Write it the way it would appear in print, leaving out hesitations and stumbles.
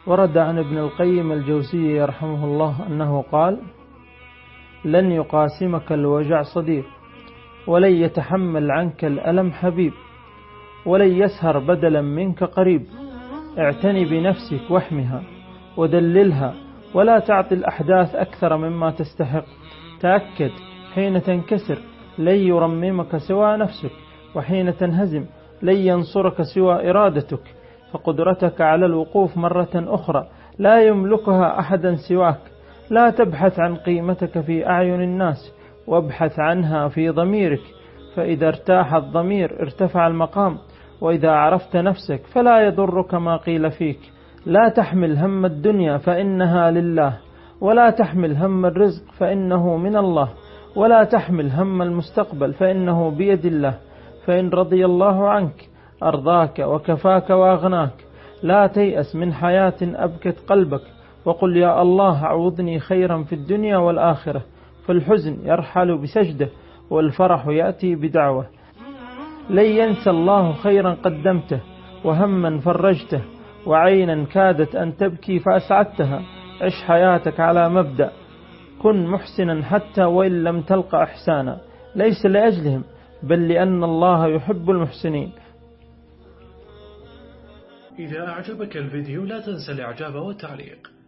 ورد عن ابن القيم الجوزي رحمه الله أنه قال: لن يقاسمك الوجع صديق، ولن يتحمل عنك الألم حبيب، ولن يسهر بدلا منك قريب. اعتني بنفسك واحمها ودللها، ولا تعطي الأحداث أكثر مما تستحق. تأكد حين تنكسر لن يرممك سوى نفسك، وحين تنهزم لن ينصرك سوى إرادتك. فقدرتك على الوقوف مرة أخرى لا يملكها أحدا سواك. لا تبحث عن قيمتك في أعين الناس، وابحث عنها في ضميرك، فإذا ارتاح الضمير ارتفع المقام. وإذا عرفت نفسك فلا يضرك ما قيل فيك. لا تحمل هم الدنيا فإنها لله، ولا تحمل هم الرزق فإنه من الله، ولا تحمل هم المستقبل فإنه بيد الله. فإن رضي الله عنك أرضاك وكفاك وأغناك. لا تيأس من حياة أبكت قلبك، وقل يا الله أعوذني خيرا في الدنيا والآخرة. فالحزن يرحل بسجده، والفرح يأتي بدعوة. لن ينسى الله خيرا قدمته، وهما فرجته، وعينا كادت أن تبكي فأسعدتها. عش حياتك على مبدأ كن محسنا حتى وإن لم تلقى إحسانا، ليس لأجلهم بل لأن الله يحب المحسنين. إذا أعجبك الفيديو لا تنسى الإعجاب والتعليق.